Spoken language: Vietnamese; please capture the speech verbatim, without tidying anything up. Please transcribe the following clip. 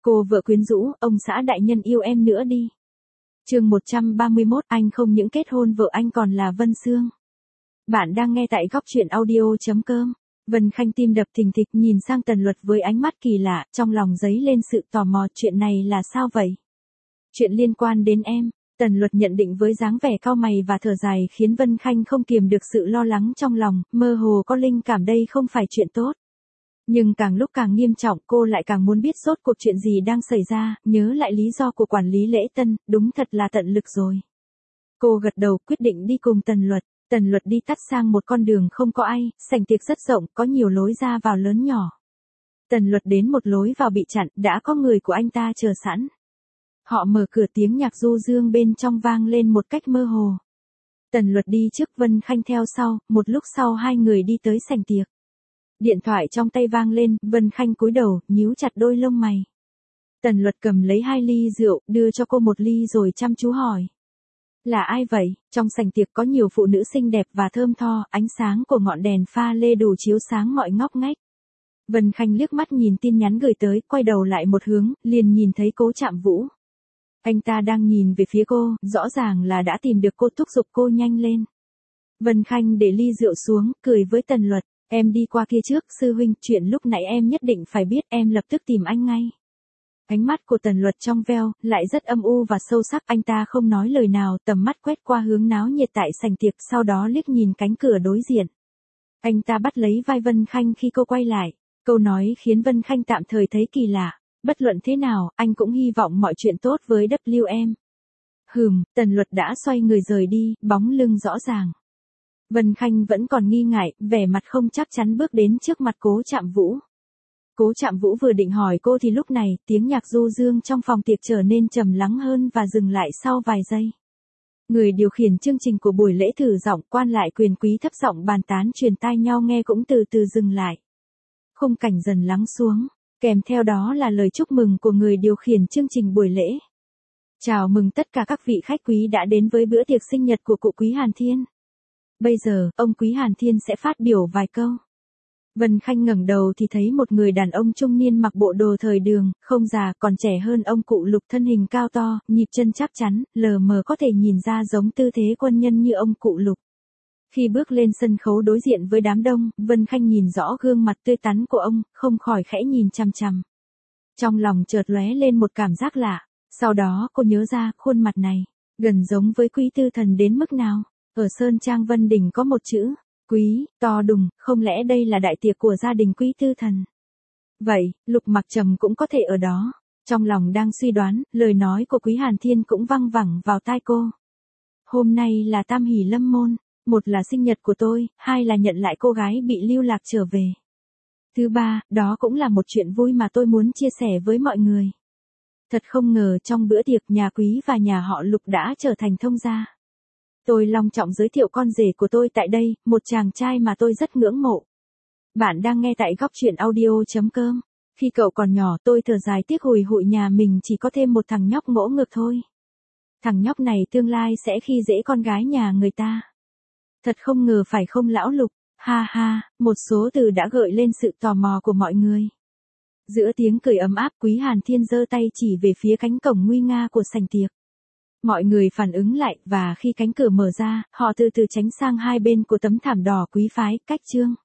Cô vợ quyến rũ, ông xã đại nhân yêu em nữa đi. Chương một trăm ba mươi mốt, anh không những kết hôn vợ anh còn là Vân Sương. Bạn đang nghe tại góc truyện audio chấm com. Vân Khanh tim đập thình thịch nhìn sang Tần Luật với ánh mắt kỳ lạ, trong lòng dấy lên sự tò mò, chuyện này là sao vậy? Chuyện liên quan đến em. Tần Luật nhận định với dáng vẻ cau mày và thở dài khiến Vân Khanh không kiềm được sự lo lắng trong lòng, mơ hồ có linh cảm đây không phải chuyện tốt. Nhưng càng lúc càng nghiêm trọng, cô lại càng muốn biết rốt cuộc chuyện gì đang xảy ra, nhớ lại lý do của quản lý lễ tân, đúng thật là tận lực rồi. Cô gật đầu quyết định đi cùng Tần Luật. Tần Luật đi tắt sang một con đường không có ai, sảnh tiệc rất rộng, có nhiều lối ra vào lớn nhỏ. Tần Luật đến một lối vào bị chặn, đã có người của anh ta chờ sẵn. Họ mở cửa, tiếng nhạc du dương bên trong vang lên một cách mơ hồ. Tần Luật đi trước, Vân Khanh theo sau, một lúc sau hai người đi tới sảnh tiệc. Điện thoại trong tay vang lên, Vân Khanh cúi đầu, nhíu chặt đôi lông mày. Tần Luật cầm lấy hai ly rượu, đưa cho cô một ly rồi chăm chú hỏi. Là ai vậy? Trong sảnh tiệc có nhiều phụ nữ xinh đẹp và thơm tho, ánh sáng của ngọn đèn pha lê đủ chiếu sáng mọi ngóc ngách. Vân Khanh liếc mắt nhìn tin nhắn gửi tới, quay đầu lại một hướng, liền nhìn thấy Cố Trạm Vũ. Anh ta đang nhìn về phía cô, rõ ràng là đã tìm được cô, thúc giục cô nhanh lên. Vân Khanh để ly rượu xuống, cười với Tần Luật. Em đi qua kia trước, sư huynh, chuyện lúc nãy em nhất định phải biết, em lập tức tìm anh ngay. Ánh mắt của Tần Luật trong veo, lại rất âm u và sâu sắc, anh ta không nói lời nào, tầm mắt quét qua hướng náo nhiệt tại sảnh tiệc, sau đó liếc nhìn cánh cửa đối diện. Anh ta bắt lấy vai Vân Khanh khi cô quay lại, câu nói khiến Vân Khanh tạm thời thấy kỳ lạ, bất luận thế nào, anh cũng hy vọng mọi chuyện tốt với W em. Hừm, Tần Luật đã xoay người rời đi, bóng lưng rõ ràng. Vân Khanh vẫn còn nghi ngại, vẻ mặt không chắc chắn bước đến trước mặt Cố Trạm Vũ. Cố Trạm Vũ vừa định hỏi cô thì lúc này, tiếng nhạc du dương trong phòng tiệc trở nên trầm lắng hơn và dừng lại sau vài giây. Người điều khiển chương trình của buổi lễ thử giọng, quan lại quyền quý thấp giọng bàn tán truyền tai nhau nghe cũng từ từ dừng lại. Khung cảnh dần lắng xuống, kèm theo đó là lời chúc mừng của người điều khiển chương trình buổi lễ. Chào mừng tất cả các vị khách quý đã đến với bữa tiệc sinh nhật của cụ Quý Hàn Thiên. Bây giờ, ông Quý Hàn Thiên sẽ phát biểu vài câu. Vân Khanh ngẩng đầu thì thấy một người đàn ông trung niên mặc bộ đồ thời đường, không già, còn trẻ hơn ông cụ Lục, thân hình cao to, nhịp chân chắc chắn, lờ mờ có thể nhìn ra giống tư thế quân nhân như ông cụ Lục. Khi bước lên sân khấu đối diện với đám đông, Vân Khanh nhìn rõ gương mặt tươi tắn của ông, không khỏi khẽ nhìn chằm chằm. Trong lòng chợt lóe lên một cảm giác lạ, sau đó cô nhớ ra khuôn mặt này, gần giống với Quý Tư Thần đến mức nào. Ở Sơn Trang Vân Đình có một chữ, Quý, to đùng, không lẽ đây là đại tiệc của gia đình Quý Tư Thần? Vậy, Lục Mặc Trầm cũng có thể ở đó. Trong lòng đang suy đoán, lời nói của Quý Hàn Thiên cũng văng vẳng vào tai cô. Hôm nay là tam hỷ lâm môn, một là sinh nhật của tôi, hai là nhận lại cô gái bị lưu lạc trở về. Thứ ba, đó cũng là một chuyện vui mà tôi muốn chia sẻ với mọi người. Thật không ngờ trong bữa tiệc nhà Quý và nhà họ Lục đã trở thành thông gia. Tôi long trọng giới thiệu con rể của tôi tại đây, một chàng trai mà tôi rất ngưỡng mộ. Bạn đang nghe tại góc truyện audio chấm com. Khi cậu còn nhỏ tôi thở dài tiếc hùi hụi nhà mình chỉ có thêm một thằng nhóc ngỗ ngược thôi. Thằng nhóc này tương lai sẽ khi dễ con gái nhà người ta. Thật không ngờ phải không lão Lục, ha ha, một số từ đã gợi lên sự tò mò của mọi người. Giữa tiếng cười ấm áp, Quý Hàn Thiên giơ tay chỉ về phía cánh cổng nguy nga của sảnh tiệc. Mọi người phản ứng lại, và khi cánh cửa mở ra, họ từ từ tránh sang hai bên của tấm thảm đỏ quý phái, cách chương.